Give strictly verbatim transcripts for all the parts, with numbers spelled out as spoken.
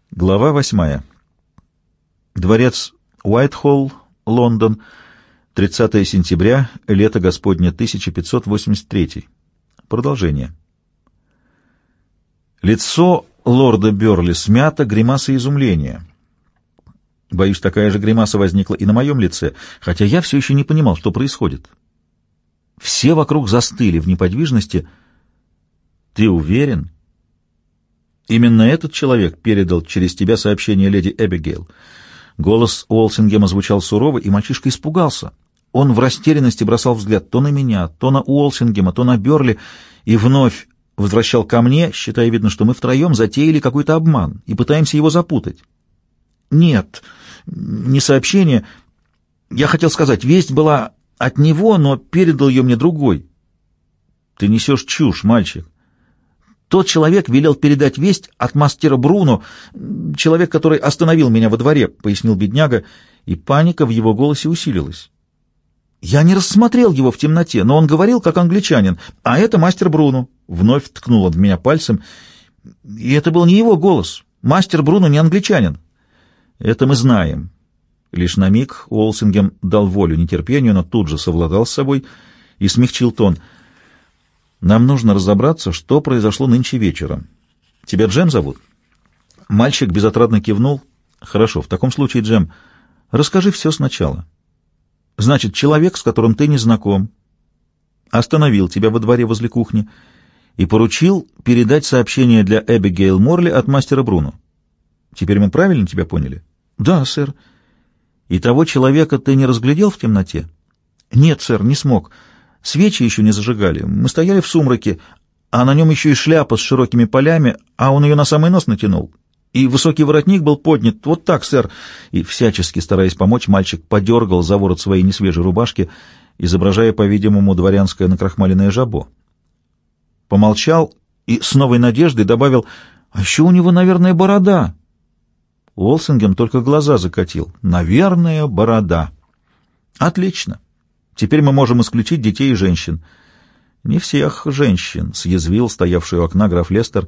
Глава восьмая. Дворец Уайтхолл, Лондон, тридцатое сентября, лето Господне тысяча пятьсот восемьдесят третий. Продолжение. Лицо лорда Бёрли смято гримасой изумления. Боюсь, такая же гримаса возникла и на моем лице, хотя я все еще не понимал, что происходит. Все вокруг застыли в неподвижности. «Ты уверен?» «Именно этот человек передал через тебя сообщение леди Эбигейл». Голос Уолсингема звучал сурово, и мальчишка испугался. Он в растерянности бросал взгляд то на меня, то на Уолсингема, то на Бёрли, и вновь возвращал ко мне, считая, видно, что мы втроем затеяли какой-то обман и пытаемся его запутать. «Нет, не сообщение. Я хотел сказать, весть была от него, но передал ее мне другой». «Ты несешь чушь, мальчик. Тот человек велел передать весть от мастера Бруно, человек, который остановил меня во дворе», — пояснил бедняга, и паника в его голосе усилилась. «Я не рассмотрел его в темноте, но он говорил, как англичанин, а это мастер Бруно». Вновь ткнул он в меня пальцем, и это был не его голос. Мастер Бруно не англичанин. «Это мы знаем». Лишь на миг Уолсингем дал волю нетерпению, но тут же совладал с собой и смягчил тон. «Нам нужно разобраться, что произошло нынче вечером. Тебя Джем зовут?» Мальчик безотрадно кивнул. «Хорошо, в таком случае, Джем, расскажи все сначала. Значит, человек, с которым ты не знаком, остановил тебя во дворе возле кухни и поручил передать сообщение для Эбигейл Морли от мастера Бруно. Теперь мы правильно тебя поняли?» «Да, сэр». «И того человека ты не разглядел в темноте?» «Нет, сэр, не смог. Свечи еще не зажигали. Мы стояли в сумраке, а на нем еще и шляпа с широкими полями, а он ее на самый нос натянул. И высокий воротник был поднят. Вот так, сэр». И, всячески стараясь помочь, мальчик подергал за ворот своей несвежей рубашки, изображая, по-видимому, дворянское накрахмаленное жабо. Помолчал и с новой надеждой добавил: «А еще у него, наверное, борода». Уолсингем только глаза закатил. «Наверное, борода». «Отлично. Теперь мы можем исключить детей и женщин». «Не всех женщин», — съязвил стоявший у окна граф Лестер.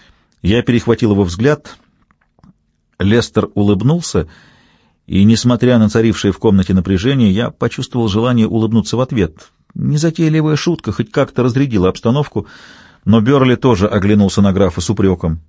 Я перехватил его взгляд. Лестер улыбнулся, и, несмотря на царившее в комнате напряжение, я почувствовал желание улыбнуться в ответ. Незатейливая шутка хоть как-то разрядила обстановку, но Бёрли тоже оглянулся на графа с упреком.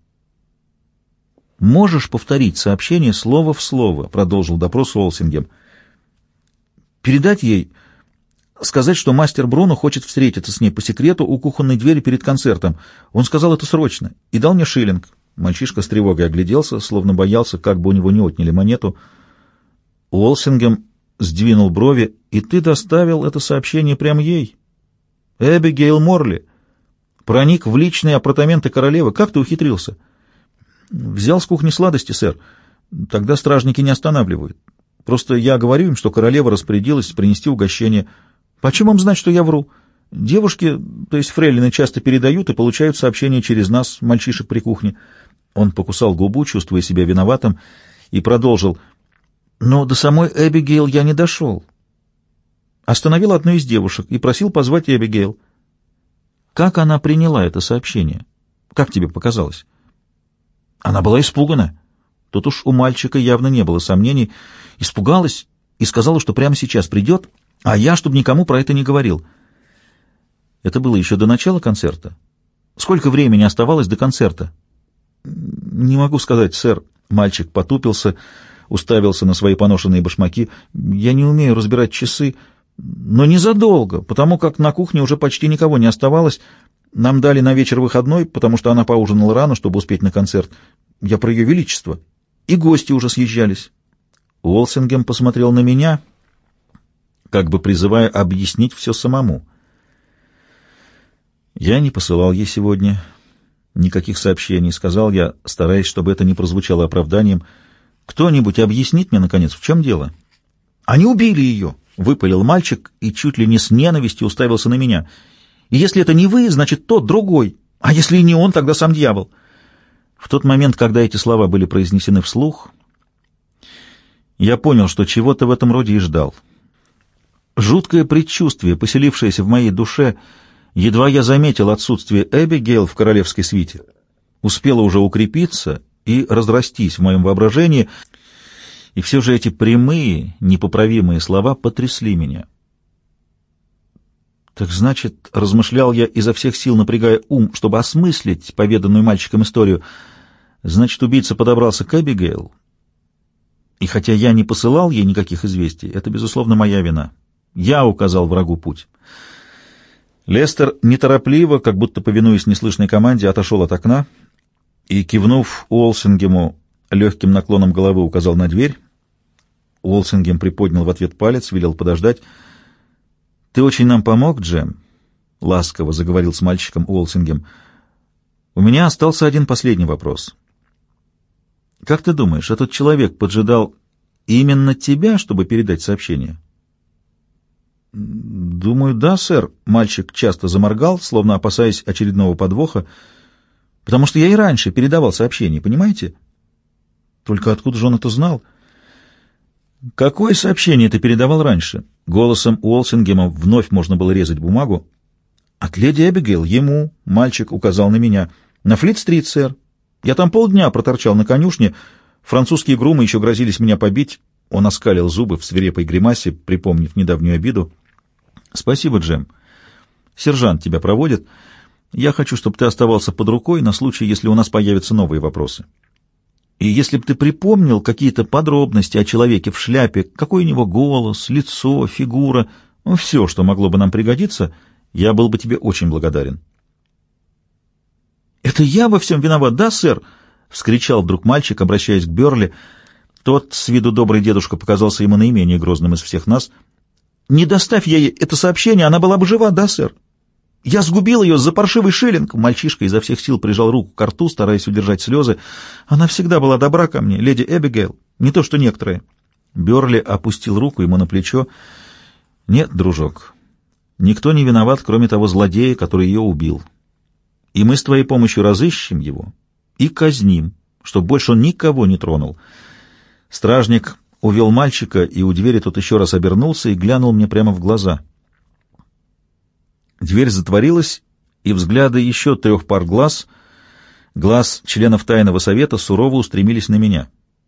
«Можешь повторить сообщение слово в слово?» — продолжил допрос Уолсингем. «Передать ей, сказать, что мастер Бруно хочет встретиться с ней по секрету у кухонной двери перед концертом. Он сказал это срочно и дал мне шиллинг». Мальчишка с тревогой огляделся, словно боялся, как бы у него не отняли монету. Уолсингем сдвинул брови. «И ты доставил это сообщение прямо ей? Эбигейл Морли? Проник в личные апартаменты королевы? Как ты ухитрился?» «Взял с кухни сладости, сэр. Тогда стражники не останавливают. Просто я говорю им, что королева распорядилась принести угощение. Почему им знать, что я вру? Девушки, то есть фрейлины, часто передают и получают сообщения через нас, мальчишек при кухне». Он покусал губу, чувствуя себя виноватым, и продолжил: «Но до самой Эбигейл я не дошел. Остановил одну из девушек и просил позвать Эбигейл». «Как она приняла это сообщение? Как тебе показалось?» «Она была испугана». Тут уж у мальчика явно не было сомнений. Испугалась и сказала, что прямо сейчас придет, а я, чтобы никому про это не говорил. Это было еще до начала концерта. Сколько времени оставалось до концерта? «Не могу сказать, сэр». Мальчик потупился, уставился на свои поношенные башмаки. «Я не умею разбирать часы, но незадолго, потому как на кухне уже почти никого не оставалось. Нам дали на вечер выходной, потому что она поужинала рано, чтобы успеть на концерт. Я про ее величество. И гости уже съезжались». Уолсингем посмотрел на меня, как бы призывая объяснить все самому. «Я не посылал ей сегодня никаких сообщений», — сказал я, стараясь, чтобы это не прозвучало оправданием. «Кто-нибудь объяснит мне, наконец, в чем дело?» «Они убили ее», — выпалил мальчик и чуть ли не с ненавистью уставился на меня. «И если это не вы, значит, тот другой. А если и не он, тогда сам дьявол». В тот момент, когда эти слова были произнесены вслух, я понял, что чего-то в этом роде и ждал. Жуткое предчувствие, поселившееся в моей душе, едва я заметил отсутствие Эбигейл в королевской свите, успело уже укрепиться и разрастись в моем воображении, и все же эти прямые, непоправимые слова потрясли меня. Так значит, размышлял я изо всех сил, напрягая ум, чтобы осмыслить поведанную мальчиком историю, значит, убийца подобрался к Эбигейл, и хотя я не посылал ей никаких известий, это, безусловно, моя вина. Я указал врагу путь. Лестер неторопливо, как будто повинуясь неслышной команде, отошел от окна и, кивнув Уолсингему, легким наклоном головы указал на дверь. Уолсингем приподнял в ответ палец, велел подождать. «Ты очень нам помог, Джем», — ласково заговорил с мальчиком Уолсингем. «У меня остался один последний вопрос. Как ты думаешь, этот человек поджидал именно тебя, чтобы передать сообщение?» «Думаю, да, сэр». Мальчик часто заморгал, словно опасаясь очередного подвоха. «Потому что я и раньше передавал сообщение, понимаете?» «Только откуда же он это знал?» «Какое сообщение ты передавал раньше?» Голосом Уолсингема вновь можно было резать бумагу. «От леди Эбигейл, ему», — мальчик указал на меня. «На Флит-стрит, сэр. Я там полдня проторчал на конюшне. Французские грумы еще грозились меня побить». Он оскалил зубы в свирепой гримасе, припомнив недавнюю обиду. «Спасибо, Джем. Сержант тебя проводит. Я хочу, чтобы ты оставался под рукой на случай, если у нас появятся новые вопросы. И если бы ты припомнил какие-то подробности о человеке в шляпе, какой у него голос, лицо, фигура, ну, все, что могло бы нам пригодиться, я был бы тебе очень благодарен». «Это я во всем виноват, да, сэр?» — вскричал вдруг мальчик, обращаясь к Бёрли. Тот, с виду добрый дедушка, показался ему наименее грозным из всех нас. «Не доставь я ей это сообщение, она была бы жива, да, сэр? Я сгубил ее за паршивый шиллинг!» Мальчишка изо всех сил прижал руку к рту, стараясь удержать слезы. «Она всегда была добра ко мне, леди Эбигейл, не то что некоторые». Бёрли опустил руку ему на плечо. «Нет, дружок, никто не виноват, кроме того злодея, который ее убил. И мы с твоей помощью разыщем его и казним, чтобы больше он никого не тронул». Стражник увел мальчика, и у двери тот еще раз обернулся и глянул мне прямо в глаза. Дверь затворилась, и взгляды еще трех пар глаз, глаз членов тайного совета, сурово устремились на меня.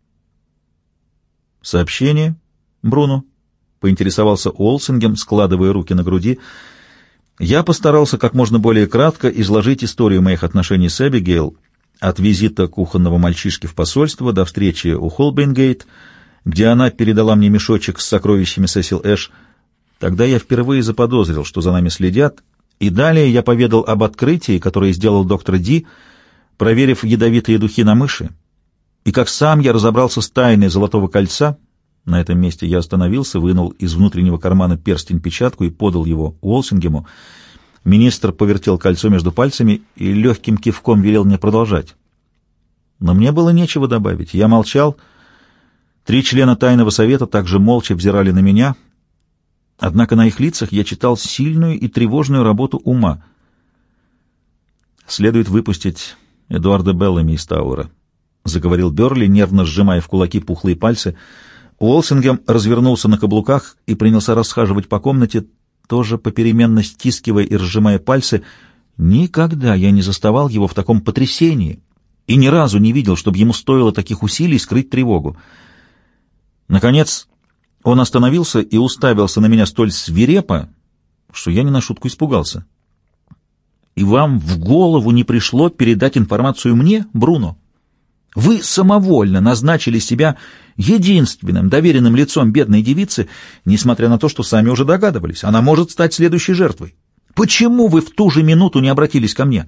«Сообщение, Бруно?» — поинтересовался Уолсингем, складывая руки на груди. Я постарался как можно более кратко изложить историю моих отношений с Эбигейл, от визита кухонного мальчишки в посольство до встречи у Холбейнгейт, где она передала мне мешочек с сокровищами Сесил Эш. Тогда я впервые заподозрил, что за нами следят, и далее я поведал об открытии, которое сделал доктор Ди, проверив ядовитые духи на мыши, и как сам я разобрался с тайной золотого кольца. На этом месте я остановился, вынул из внутреннего кармана перстень-печатку и подал его Уолсингему. Министр повертел кольцо между пальцами и легким кивком велел мне продолжать. Но мне было нечего добавить. Я молчал. Три члена тайного совета также молча взирали на меня. Однако на их лицах я читал сильную и тревожную работу ума. «Следует выпустить Эдуарда Беллами из Тауэра», — заговорил Бёрли, нервно сжимая в кулаки пухлые пальцы. Уолсингем развернулся на каблуках и принялся расхаживать по комнате, тоже попеременно стискивая и разжимая пальцы. Никогда я не заставал его в таком потрясении и ни разу не видел, чтобы ему стоило таких усилий скрыть тревогу. Наконец он остановился и уставился на меня столь свирепо, что я не на шутку испугался. «И вам в голову не пришло передать информацию мне, Бруно? Вы самовольно назначили себя единственным доверенным лицом бедной девицы, несмотря на то, что сами уже догадывались, она может стать следующей жертвой. Почему вы в ту же минуту не обратились ко мне?»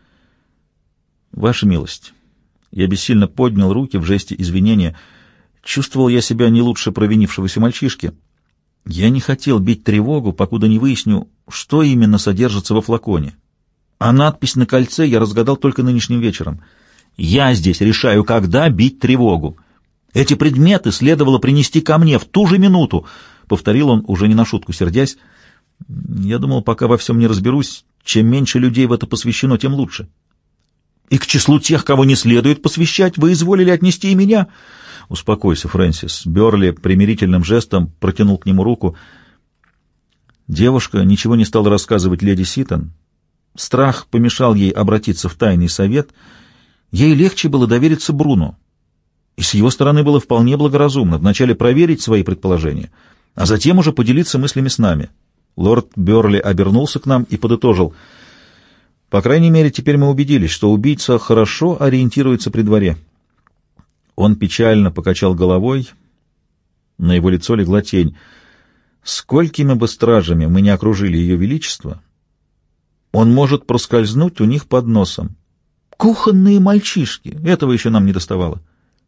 «Ваша милость». Я бессильно поднял руки в жесте извинения. Чувствовал я себя не лучше провинившегося мальчишки. Я не хотел бить тревогу, покуда не выясню, что именно содержится во флаконе. А надпись на кольце я разгадал только нынешним вечером. Я здесь решаю, когда бить тревогу. Эти предметы следовало принести ко мне в ту же минуту, — повторил он, уже не на шутку сердясь. Я думал, пока во всем не разберусь, чем меньше людей в это посвящено, тем лучше. И к числу тех, кого не следует посвящать, вы изволили отнести и меня. Успокойся, Фрэнсис. Бёрли примирительным жестом протянул к нему руку. Девушка ничего не стала рассказывать леди Ситон. Страх помешал ей обратиться в тайный совет, Ей легче было довериться Бруно. И с его стороны было вполне благоразумно вначале проверить свои предположения, а затем уже поделиться мыслями с нами. Лорд Бёрли обернулся к нам и подытожил: «По крайней мере, теперь мы убедились, что убийца хорошо ориентируется при дворе». Он печально покачал головой, на его лицо легла тень. «Сколькими бы стражами мы не окружили ее величество, он может проскользнуть у них под носом. Кухонные мальчишки, этого еще нам не доставало».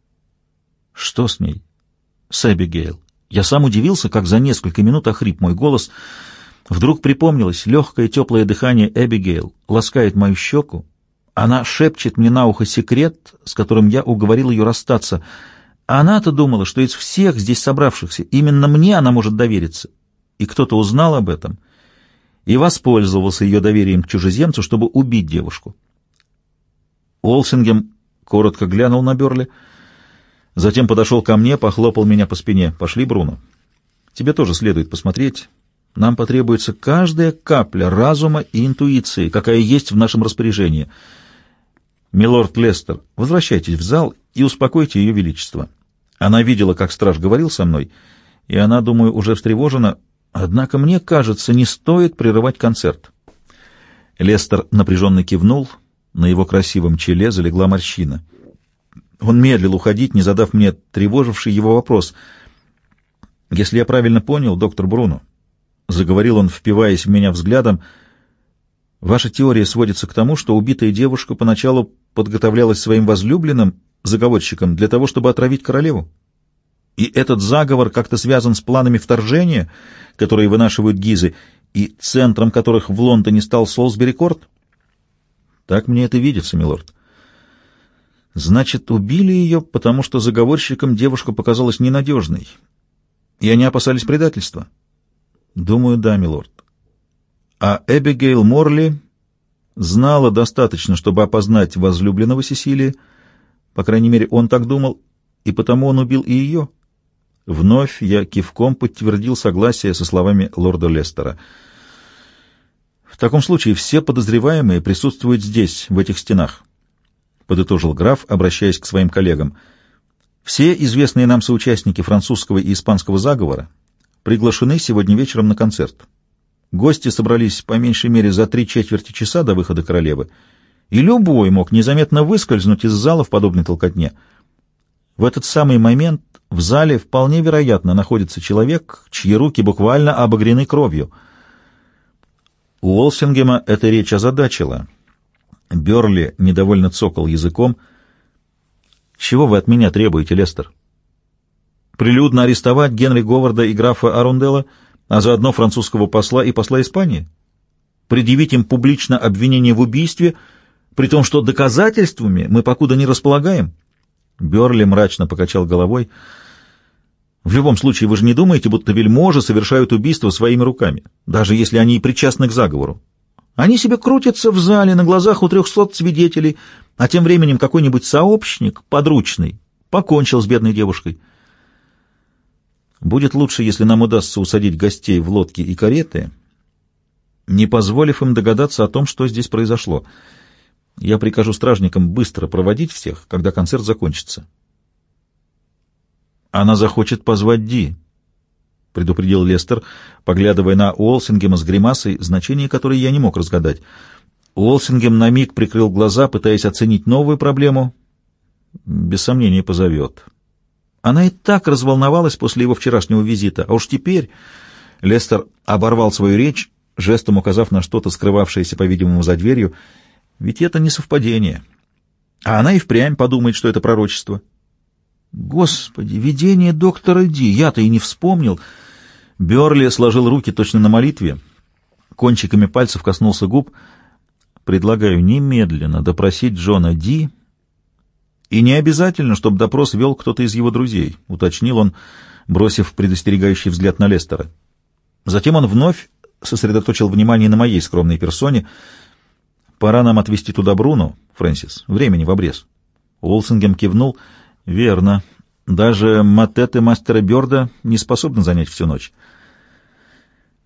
«Что с ней?» «С Эбигейл». Я сам удивился, как за несколько минут охрип мой голос. Вдруг припомнилось легкое теплое дыхание Эбигейл, ласкает мою щеку. Она шепчет мне на ухо секрет, с которым я уговорил ее расстаться. Она-то думала, что из всех здесь собравшихся именно мне она может довериться. И кто-то узнал об этом и воспользовался ее доверием к чужеземцу, чтобы убить девушку. Уолсингем коротко глянул на Бёрли, затем подошел ко мне, похлопал меня по спине. «Пошли, Бруно. Тебе тоже следует посмотреть. Нам потребуется каждая капля разума и интуиции, какая есть в нашем распоряжении. Милорд Лестер, возвращайтесь в зал и успокойте ее величество. Она видела, как страж говорил со мной, и она, думаю, уже встревожена. Однако, мне кажется, не стоит прерывать концерт». Лестер напряженно кивнул, на его красивом челе залегла морщина. Он медлил уходить, не задав мне тревоживший его вопрос. «Если я правильно понял, доктор Бруно, — заговорил он, впиваясь в меня взглядом, — ваша теория сводится к тому, что убитая девушка поначалу подготовлялась своим возлюбленным, заговорщиком, для того, чтобы отравить королеву? И этот заговор как-то связан с планами вторжения, которые вынашивают Гизы, и центром которых в Лондоне стал Солсбери-Корт?» «Так мне это видится, милорд». «Значит, убили ее, потому что заговорщикам девушка показалась ненадежной, и они опасались предательства?» «Думаю, да, милорд». «А Эбигейл Морли знала достаточно, чтобы опознать возлюбленного Сесилии, по крайней мере, он так думал, и потому он убил и ее». Вновь я кивком подтвердил согласие со словами лорда Лестера. «В таком случае все подозреваемые присутствуют здесь, в этих стенах», — подытожил граф, обращаясь к своим коллегам. «Все известные нам соучастники французского и испанского заговора приглашены сегодня вечером на концерт. Гости собрались по меньшей мере за три четверти часа до выхода королевы, и любой мог незаметно выскользнуть из зала в подобной толкотне. В этот самый момент в зале вполне вероятно находится человек, чьи руки буквально обогрены кровью». Уолсингема эта речь озадачила. Бёрли недовольно цокал языком. «Чего вы от меня требуете, Лестер? Прилюдно арестовать Генри Говарда и графа Арунделла, а заодно французского посла и посла Испании? Предъявить им публично обвинение в убийстве, при том, что доказательствами мы покуда не располагаем?» Бёрли мрачно покачал головой. «В любом случае, вы же не думаете, будто вельможи совершают убийство своими руками, даже если они и причастны к заговору? Они себе крутятся в зале на глазах у трехсот свидетелей, а тем временем какой-нибудь сообщник, подручный, покончил с бедной девушкой. Будет лучше, если нам удастся усадить гостей в лодки и кареты, не позволив им догадаться о том, что здесь произошло. Я прикажу стражникам быстро проводить всех, когда концерт закончится». «Она захочет позвать Ди», — предупредил Лестер, поглядывая на Уолсингема с гримасой, значение которой я не мог разгадать. Уолсингем на миг прикрыл глаза, пытаясь оценить новую проблему. «Без сомнения, позовет. Она и так разволновалась после его вчерашнего визита, а уж теперь...» Лестер оборвал свою речь, жестом указав на что-то, скрывавшееся, по-видимому, за дверью. «Ведь это не совпадение. А она и впрямь подумает, что это пророчество». «Господи, видение доктора Ди! Я-то и не вспомнил!» Бёрли сложил руки точно на молитве, кончиками пальцев коснулся губ. «Предлагаю немедленно допросить Джона Ди, и не обязательно, чтобы допрос вел кто-то из его друзей», — уточнил он, бросив предостерегающий взгляд на Лестера. Затем он вновь сосредоточил внимание на моей скромной персоне. «Пора нам отвезти туда Бруно, Фрэнсис. Времени в обрез». Уолсингем кивнул. «Верно. Даже матеты мастера Бёрда не способны занять всю ночь».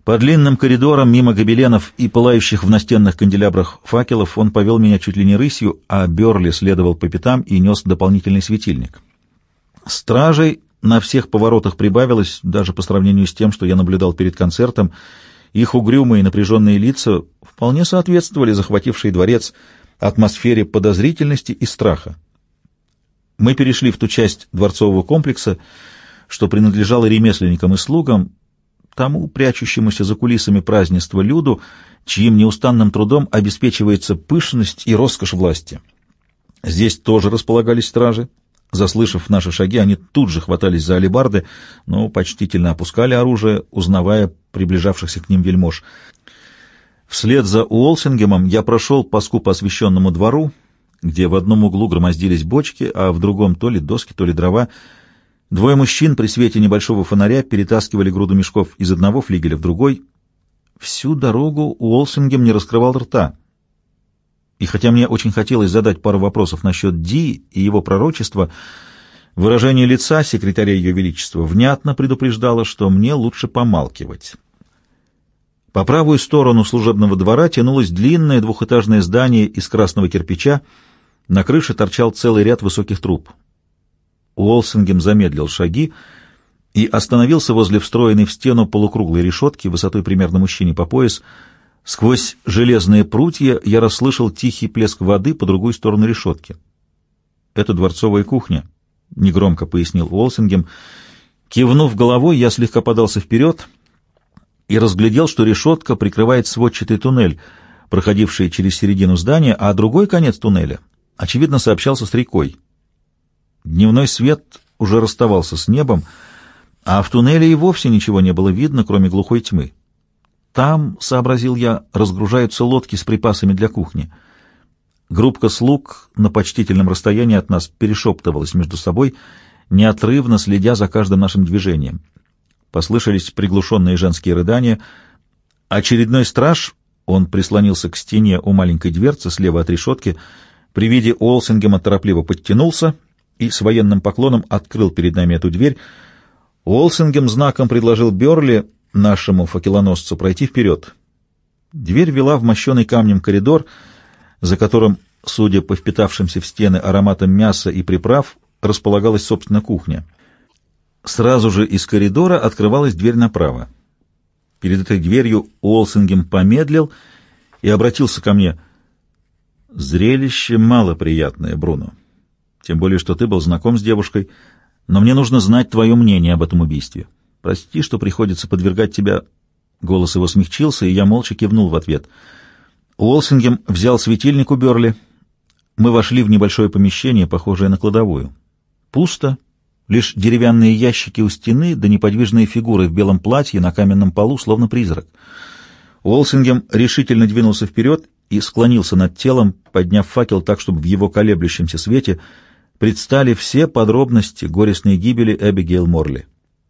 По длинным коридорам, мимо гобеленов и пылающих в настенных канделябрах факелов, он повел меня чуть ли не рысью, а Бёрли следовал по пятам и нес дополнительный светильник. Стражей на всех поворотах прибавилось, даже по сравнению с тем, что я наблюдал перед концертом. Их угрюмые и напряженные лица вполне соответствовали захватившей дворец атмосфере подозрительности и страха. Мы перешли в ту часть дворцового комплекса, что принадлежало ремесленникам и слугам, тому прячущемуся за кулисами празднества люду, чьим неустанным трудом обеспечивается пышность и роскошь власти. Здесь тоже располагались стражи. Заслышав наши шаги, они тут же хватались за алебарды, но почтительно опускали оружие, узнавая приближавшихся к ним вельмож. Вслед за Уолсингемом я прошел по скупо освещенному двору, где в одном углу громоздились бочки, а в другом то ли доски, то ли дрова. Двое мужчин при свете небольшого фонаря перетаскивали груду мешков из одного флигеля в другой. Всю дорогу Уолсингем не раскрывал рта. И хотя мне очень хотелось задать пару вопросов насчет Ди и его пророчества, выражение лица секретаря Ее Величества внятно предупреждало, что мне лучше помалкивать. По правую сторону служебного двора тянулось длинное двухэтажное здание из красного кирпича, на крыше торчал целый ряд высоких труб. Уолсингем замедлил шаги и остановился возле встроенной в стену полукруглой решетки высотой примерно мужчине по пояс. Сквозь железные прутья я расслышал тихий плеск воды по другую сторону решетки. «Это дворцовая кухня», — негромко пояснил Уолсингем. Кивнув головой, я слегка подался вперед и разглядел, что решетка прикрывает сводчатый туннель, проходивший через середину здания, а другой конец туннеля, очевидно, сообщался с рекой. Дневной свет уже расставался с небом, а в туннеле и вовсе ничего не было видно, кроме глухой тьмы. Там, — сообразил я, — разгружаются лодки с припасами для кухни. Группка слуг на почтительном расстоянии от нас перешептывалась между собой, неотрывно следя за каждым нашим движением. Послышались приглушенные женские рыдания. Очередной страж, он прислонился к стене у маленькой дверцы слева от решетки, при виде Уолсингема торопливо подтянулся и с военным поклоном открыл перед нами эту дверь. Уолсингем знаком предложил Бёрли, нашему факелоносцу, пройти вперед. Дверь вела в мощеный камнем коридор, за которым, судя по впитавшимся в стены ароматам мяса и приправ, располагалась, собственно, кухня. Сразу же из коридора открывалась дверь направо. Перед этой дверью Уолсингем помедлил и обратился ко мне. «Зрелище малоприятное, Бруно. Тем более, что ты был знаком с девушкой, но мне нужно знать твое мнение об этом убийстве. Прости, что приходится подвергать тебя...» Голос его смягчился, и я молча кивнул в ответ. Уолсингем взял светильник у Бёрли. Мы вошли в небольшое помещение, похожее на кладовую. Пусто, лишь деревянные ящики у стены, да неподвижные фигуры в белом платье на каменном полу, словно призрак. Уолсингем решительно двинулся вперед и склонился над телом, подняв факел так, чтобы в его колеблющемся свете предстали все подробности горестной гибели Эбигейл Морли.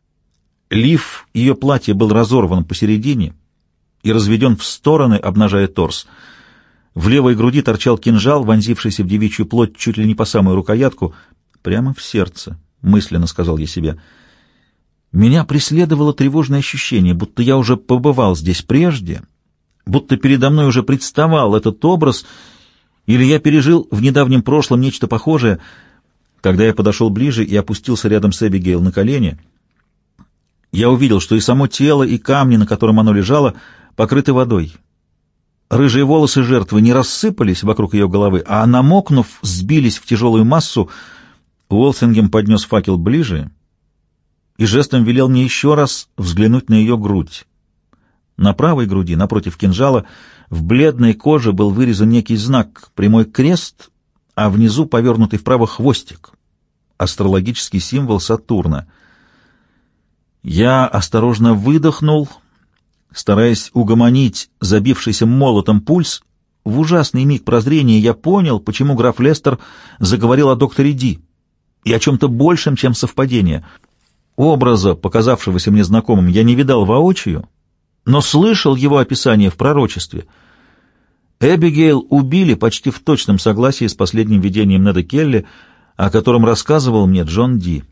Лиф ее платья был разорван посередине и разведен в стороны, обнажая торс. В левой груди торчал кинжал, вонзившийся в девичью плоть чуть ли не по самую рукоятку, прямо в сердце, мысленно сказал я себе. Меня преследовало тревожное ощущение, будто я уже побывал здесь прежде, будто передо мной уже представал этот образ, или я пережил в недавнем прошлом нечто похожее. Когда я подошел ближе и опустился рядом с Эбигейл на колени, я увидел, что и само тело, и камни, на котором оно лежало, покрыты водой. Рыжие волосы жертвы не рассыпались вокруг ее головы, а, намокнув, сбились в тяжелую массу. Уолсингем поднес факел ближе и жестом велел мне еще раз взглянуть на ее грудь. На правой груди, напротив кинжала, в бледной коже был вырезан некий знак, прямой крест, а внизу повернутый вправо хвостик, астрологический символ Сатурна. Я осторожно выдохнул, стараясь угомонить забившийся молотом пульс. В ужасный миг прозрения я понял, почему граф Лестер заговорил о докторе Ди и о чем-то большем, чем совпадение. Образа, показавшегося мне знакомым, я не видал воочию, но слышал его описание в пророчестве. Эбигейл убили почти в точном согласии с последним видением Неда Келли, о котором рассказывал мне Джон Ди.